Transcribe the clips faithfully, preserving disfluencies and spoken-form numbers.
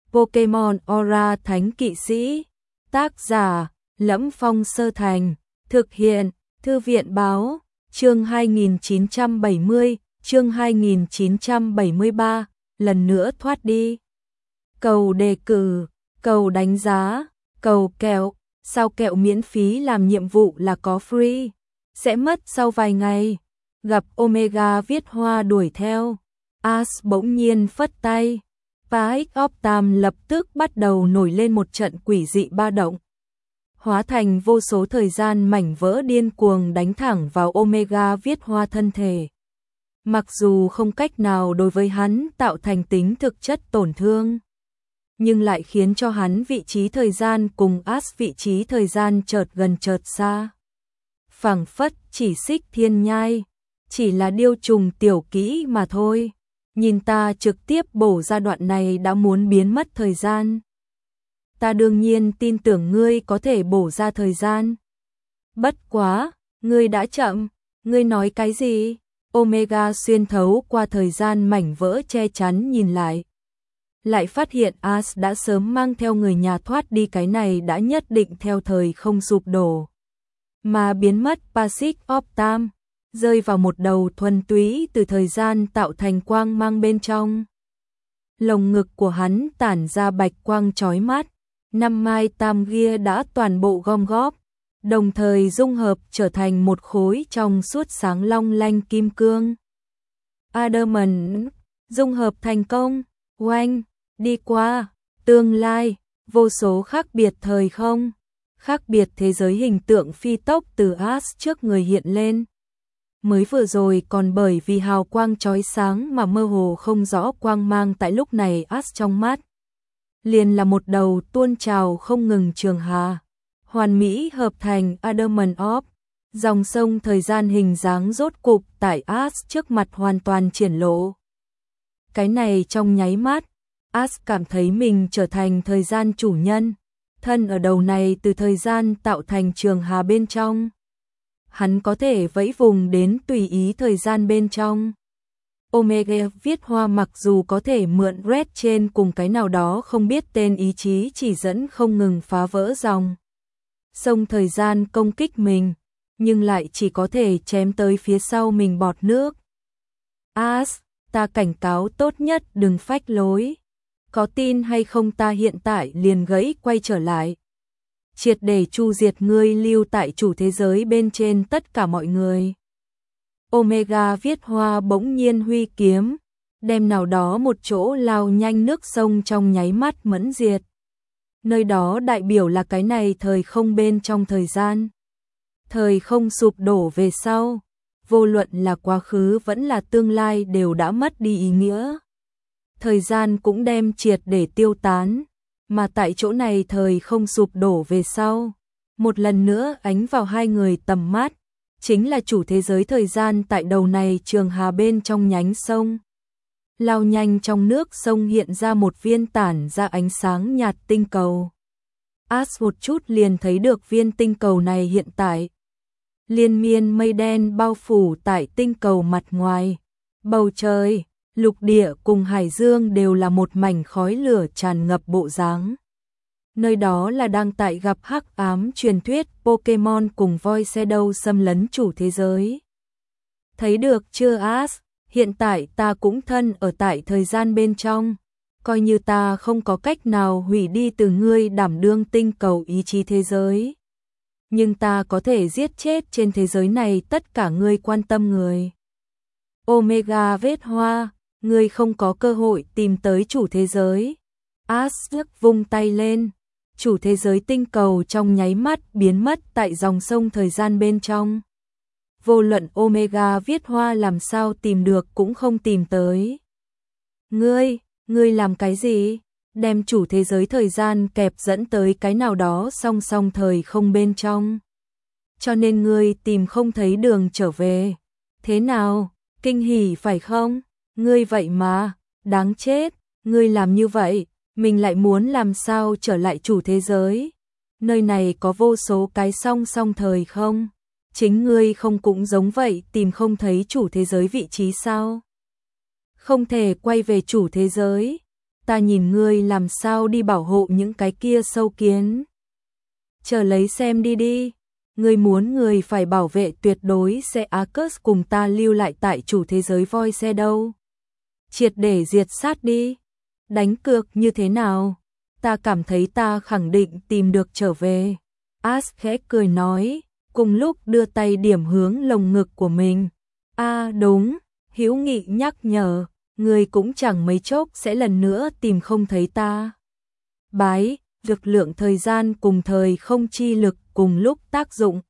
Pokemon Aura Thánh Kỵ Sĩ. Tác giả: Lẫm Phong Sơ Thành. Thực hiện: Thư viện báo. Chương hai nghìn chín trăm bảy mươi, chương hai nghìn chín trăm bảy mươi ba, lần nữa thoát đi. Cầu đề cử, cầu đánh giá, cầu kẹo, sao kẹo miễn phí làm nhiệm vụ là có free, sẽ mất sau vài ngày. Gặp Omega viết hoa đuổi theo, Ash bỗng nhiên phất tay. Paik Optam lập tức bắt đầu nổi lên một trận quỷ dị ba động. Hóa thành vô số thời gian mảnh vỡ điên cuồng đánh thẳng vào Omega viết hoa thân thể. Mặc dù không cách nào đối với hắn tạo thành tính thực chất tổn thương, nhưng lại khiến cho hắn vị trí thời gian cùng Ash vị trí thời gian chợt gần chợt xa. Phảng phất chỉ xích thiên nhai, chỉ là điêu trùng tiểu kỹ mà thôi. Nhìn ta trực tiếp bổ ra đoạn này đã muốn biến mất thời gian. Ta đương nhiên tin tưởng ngươi có thể bổ ra thời gian. Bất quá, ngươi đã chậm, ngươi nói cái gì? Omega xuyên thấu qua thời gian mảnh vỡ che chắn nhìn lại. Lại phát hiện Ash đã sớm mang theo người nhà thoát đi, cái này đã nhất định theo thời không sụp đổ. Mà biến mất Paik Optam, rơi vào một đầu thuần túy từ thời gian tạo thành quang mang bên trong. Lồng ngực của hắn tản ra bạch quang chói mắt, năm mai tam gia đã toàn bộ gom góp, đồng thời dung hợp trở thành một khối trong suốt sáng long lanh kim cương. Adamant dung hợp thành công, oanh, đi qua, tương lai, vô số khác biệt thời không, khác biệt thế giới hình tượng phi tốc từ Ash trước người hiện lên. Mới vừa rồi còn bởi vì hào quang chói sáng mà mơ hồ không rõ quang mang, tại lúc này Ash trong mắt liền là một đầu tuôn trào không ngừng trường hà, hoàn mỹ hợp thành Adamant Orb. Dòng sông thời gian hình dáng rốt cục tại Ash trước mặt hoàn toàn triển lộ. Cái này trong nháy mắt, Ash cảm thấy mình trở thành thời gian chủ nhân, thân ở đầu này từ thời gian tạo thành trường hà bên trong. Hắn có thể vẫy vùng đến tùy ý thời gian bên trong. Omega viết hoa mặc dù có thể mượn Red trên cùng cái nào đó không biết tên ý chí chỉ dẫn không ngừng phá vỡ dòng sông thời gian công kích mình, nhưng lại chỉ có thể chém tới phía sau mình bọt nước. Ash, ta cảnh cáo tốt nhất đừng phách lối. Có tin hay không ta hiện tại liền gãy quay trở lại, triệt để chu diệt ngươi lưu tại chủ thế giới bên trên tất cả mọi người. Omega viết hoa bỗng nhiên huy kiếm, đem nào đó một chỗ lao nhanh nước sông trong nháy mắt mẫn diệt. Nơi đó đại biểu là cái này thời không bên trong thời gian. Thời không sụp đổ về sau, vô luận là quá khứ vẫn là tương lai đều đã mất đi ý nghĩa. Thời gian cũng đem triệt để tiêu tán, mà tại chỗ này thời không sụp đổ về sau, một lần nữa ánh vào hai người tầm mắt, chính là chủ thế giới thời gian tại đầu này trường hà bên trong nhánh sông. Lao nhanh trong nước sông hiện ra một viên tản ra ánh sáng nhạt tinh cầu. Ash một chút liền thấy được viên tinh cầu này hiện tại. Liên miên mây đen bao phủ tại tinh cầu mặt ngoài. Bầu trời, lục địa cùng hải dương đều là một mảnh khói lửa tràn ngập bộ dáng. Nơi đó là đang tại gặp hắc ám truyền thuyết Pokemon cùng voi Shadow xâm lấn chủ thế giới. Thấy được chưa Ash, hiện tại ta cũng thân ở tại thời gian bên trong, coi như ta không có cách nào hủy đi từ ngươi đảm đương tinh cầu ý chí thế giới. Nhưng ta có thể giết chết trên thế giới này tất cả ngươi quan tâm người. Omega vết hoa, ngươi không có cơ hội tìm tới chủ thế giới. Ash vung tay lên, chủ thế giới tinh cầu trong nháy mắt biến mất tại dòng sông thời gian bên trong. Vô luận Omega viết hoa làm sao tìm được cũng không tìm tới. Ngươi, ngươi làm cái gì? Đem chủ thế giới thời gian kẹp dẫn tới cái nào đó song song thời không bên trong. Cho nên ngươi tìm không thấy đường trở về. Thế nào? Kinh hỉ phải không? Ngươi vậy mà, đáng chết, ngươi làm như vậy, mình lại muốn làm sao trở lại chủ thế giới. Nơi này có vô số cái song song thời không? Chính ngươi không cũng giống vậy, tìm không thấy chủ thế giới vị trí sao? Không thể quay về chủ thế giới. ta nhìn ngươi làm sao đi bảo hộ những cái kia sâu kiến. Chờ lấy xem đi đi, ngươi muốn người phải bảo vệ tuyệt đối sẽ Arcus cùng ta lưu lại tại chủ thế giới voi xe đâu. Triệt để diệt sát đi, đánh cược như thế nào? Ta cảm thấy ta khẳng định tìm được trở về. As khẽ cười nói, cùng lúc đưa tay điểm hướng lồng ngực của mình. A à, đúng, hữu nghị nhắc nhở, người cũng chẳng mấy chốc sẽ lần nữa tìm không thấy ta. Bái, lực lượng thời gian cùng thời không chi lực cùng lúc tác dụng.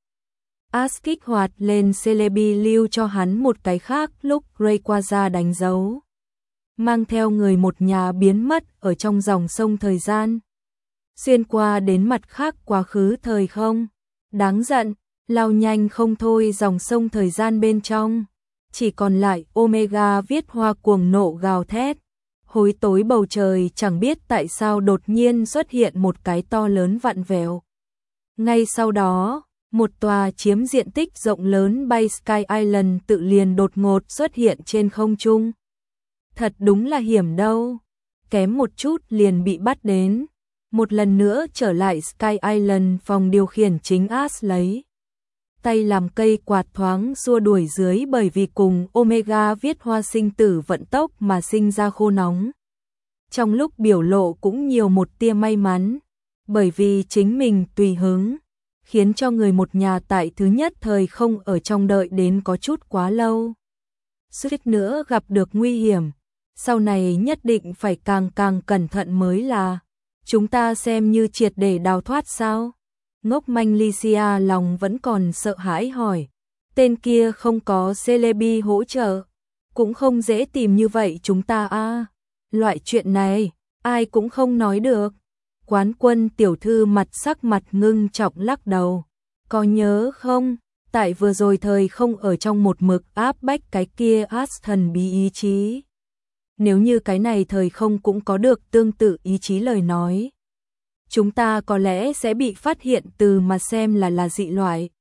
As kích hoạt lên Celebi lưu cho hắn một cái khác lúc Rayquaza đánh dấu. Mang theo người một nhà biến mất ở trong dòng sông thời gian. Xuyên qua đến mặt khác quá khứ thời không. Đáng giận, lao nhanh không thôi dòng sông thời gian bên trong. Chỉ còn lại Omega viết hoa cuồng nộ gào thét. Hối tối bầu trời chẳng biết tại sao đột nhiên xuất hiện một cái to lớn vặn vẹo. Ngay sau đó, một tòa chiếm diện tích rộng lớn bay Sky Island tự liền đột ngột xuất hiện trên không trung. Thật đúng là hiểm đâu, kém một chút liền bị bắt đến. Một lần nữa trở lại Sky Island, phòng điều khiển chính As lấy tay làm cây quạt thoáng xua đuổi dưới bởi vì cùng Omega viết hoa sinh tử vận tốc mà sinh ra khô nóng. Trong lúc biểu lộ cũng nhiều một tia may mắn, bởi vì chính mình tùy hứng, khiến cho người một nhà tại thứ nhất thời không ở trong đợi đến có chút quá lâu. Suýt nữa gặp được nguy hiểm, sau này nhất định phải càng càng cẩn thận mới là. Chúng ta xem như triệt để đào thoát sao? Ngốc manh Lycia lòng vẫn còn sợ hãi hỏi. Tên kia không có Celebi hỗ trợ, cũng không dễ tìm như vậy chúng ta a. À, loại chuyện này, ai cũng không nói được. Quán Quân tiểu thư mặt sắc mặt ngưng trọng lắc đầu. Có nhớ không? Tại vừa rồi thời không ở trong một mực áp bách cái kia As thần bí ý chí. Nếu như cái này thời không cũng có được tương tự ý chí lời nói, chúng ta có lẽ sẽ bị phát hiện từ mà xem là là dị loại.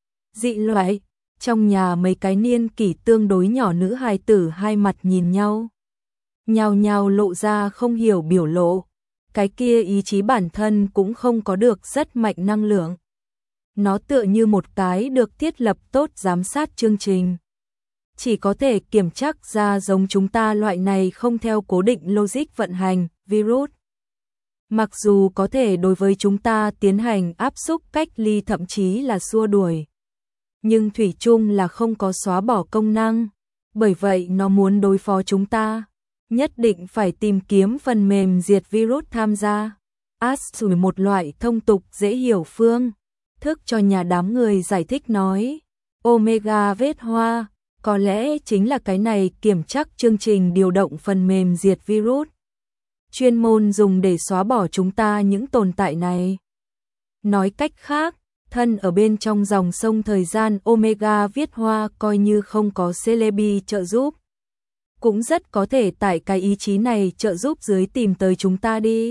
Dị loại, trong nhà mấy cái niên kỷ tương đối nhỏ nữ hài tử hai mặt nhìn nhau. Nhao nhao lộ ra không hiểu biểu lộ, cái kia ý chí bản thân cũng không có được rất mạnh năng lượng. Nó tựa như một cái được thiết lập tốt giám sát chương trình. Chỉ có thể kiểm chắc ra giống chúng ta loại này không theo cố định logic vận hành, virus. Mặc dù có thể đối với chúng ta tiến hành áp xúc cách ly thậm chí là xua đuổi, nhưng thủy chung là không có xóa bỏ công năng, bởi vậy nó muốn đối phó chúng ta, nhất định phải tìm kiếm phần mềm diệt virus tham gia. As sử một loại thông tục dễ hiểu phương thức cho nhà đám người giải thích nói, Omega vết hoa, có lẽ chính là cái này kiểm chắc chương trình điều động phần mềm diệt virus. Chuyên môn dùng để xóa bỏ chúng ta những tồn tại này. Nói cách khác, thân ở bên trong dòng sông thời gian Omega viết hoa coi như không có Celebi trợ giúp, cũng rất có thể tại cái ý chí này trợ giúp dưới tìm tới chúng ta đi.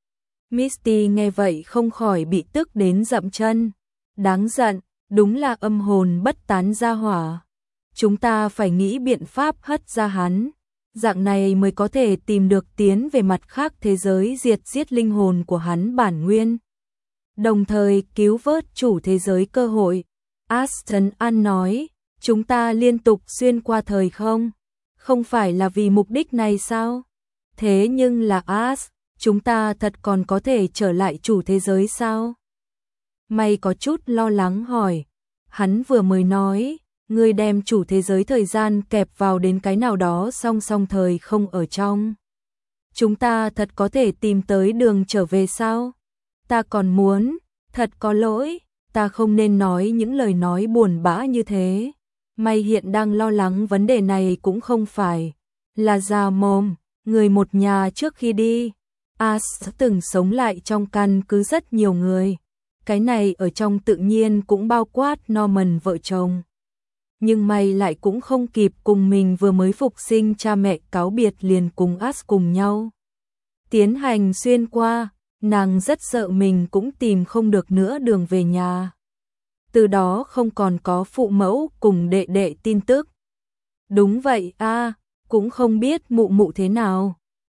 Misty nghe vậy không khỏi bị tức đến dậm chân. Đáng giận, đúng là âm hồn bất tán ra hỏa. Chúng ta phải nghĩ biện pháp hất ra hắn. Dạng này mới có thể tìm được tiến về mặt khác thế giới diệt giết linh hồn của hắn bản nguyên. Đồng thời cứu vớt chủ thế giới cơ hội. Aston An nói, chúng ta liên tục xuyên qua thời không. Không phải là vì mục đích này sao? Thế nhưng là As, chúng ta thật còn có thể trở lại chủ thế giới sao? May có chút lo lắng hỏi. Hắn vừa mới nói, ngươi đem chủ thế giới thời gian kẹp vào đến cái nào đó song song thời không ở trong. Chúng ta thật có thể tìm tới đường trở về sao? Ta còn muốn, thật có lỗi, ta không nên nói những lời nói buồn bã như thế. May hiện đang lo lắng vấn đề này cũng không phải là già mồm, người một nhà trước khi đi. As từng sống lại trong căn cứ rất nhiều người. Cái này ở trong tự nhiên cũng bao quát Norman vợ chồng. Nhưng may lại cũng không kịp cùng mình vừa mới phục sinh cha mẹ cáo biệt liền cùng As cùng nhau tiến hành xuyên qua, nàng rất sợ mình cũng tìm không được nữa đường về nhà. Từ đó không còn có phụ mẫu cùng đệ đệ tin tức. Đúng vậy a, à, cũng không biết mụ mụ thế nào.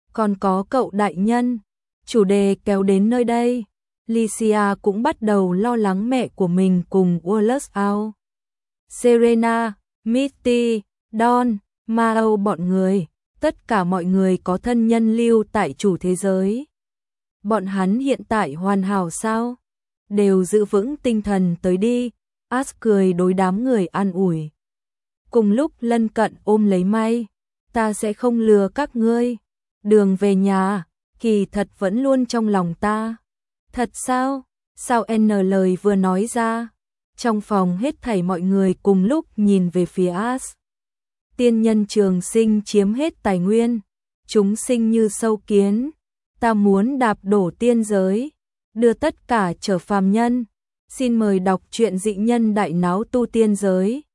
còn có cậu đại nhân. Chủ đề kéo đến nơi đây, Lycia cũng bắt đầu lo lắng mẹ của mình cùng Wallace out. Serena, Mitty, Don, Mao bọn người, tất cả mọi người có thân nhân lưu tại chủ thế giới. Bọn hắn hiện tại hoàn hảo sao? Đều giữ vững tinh thần tới đi, Ash cười đối đám người an ủi. Cùng lúc lân cận ôm lấy May, ta sẽ không lừa các ngươi. Đường về nhà, kỳ thật vẫn luôn trong lòng ta. Thật sao? Sao N lời vừa nói ra? Trong phòng hết thảy mọi người cùng lúc nhìn về phía Ash. Tiên nhân trường sinh chiếm hết tài nguyên, chúng sinh như sâu kiến. Ta muốn đạp đổ tiên giới, đưa tất cả trở phàm nhân. Xin mời đọc truyện Dị Nhân Đại Náo Tu Tiên Giới.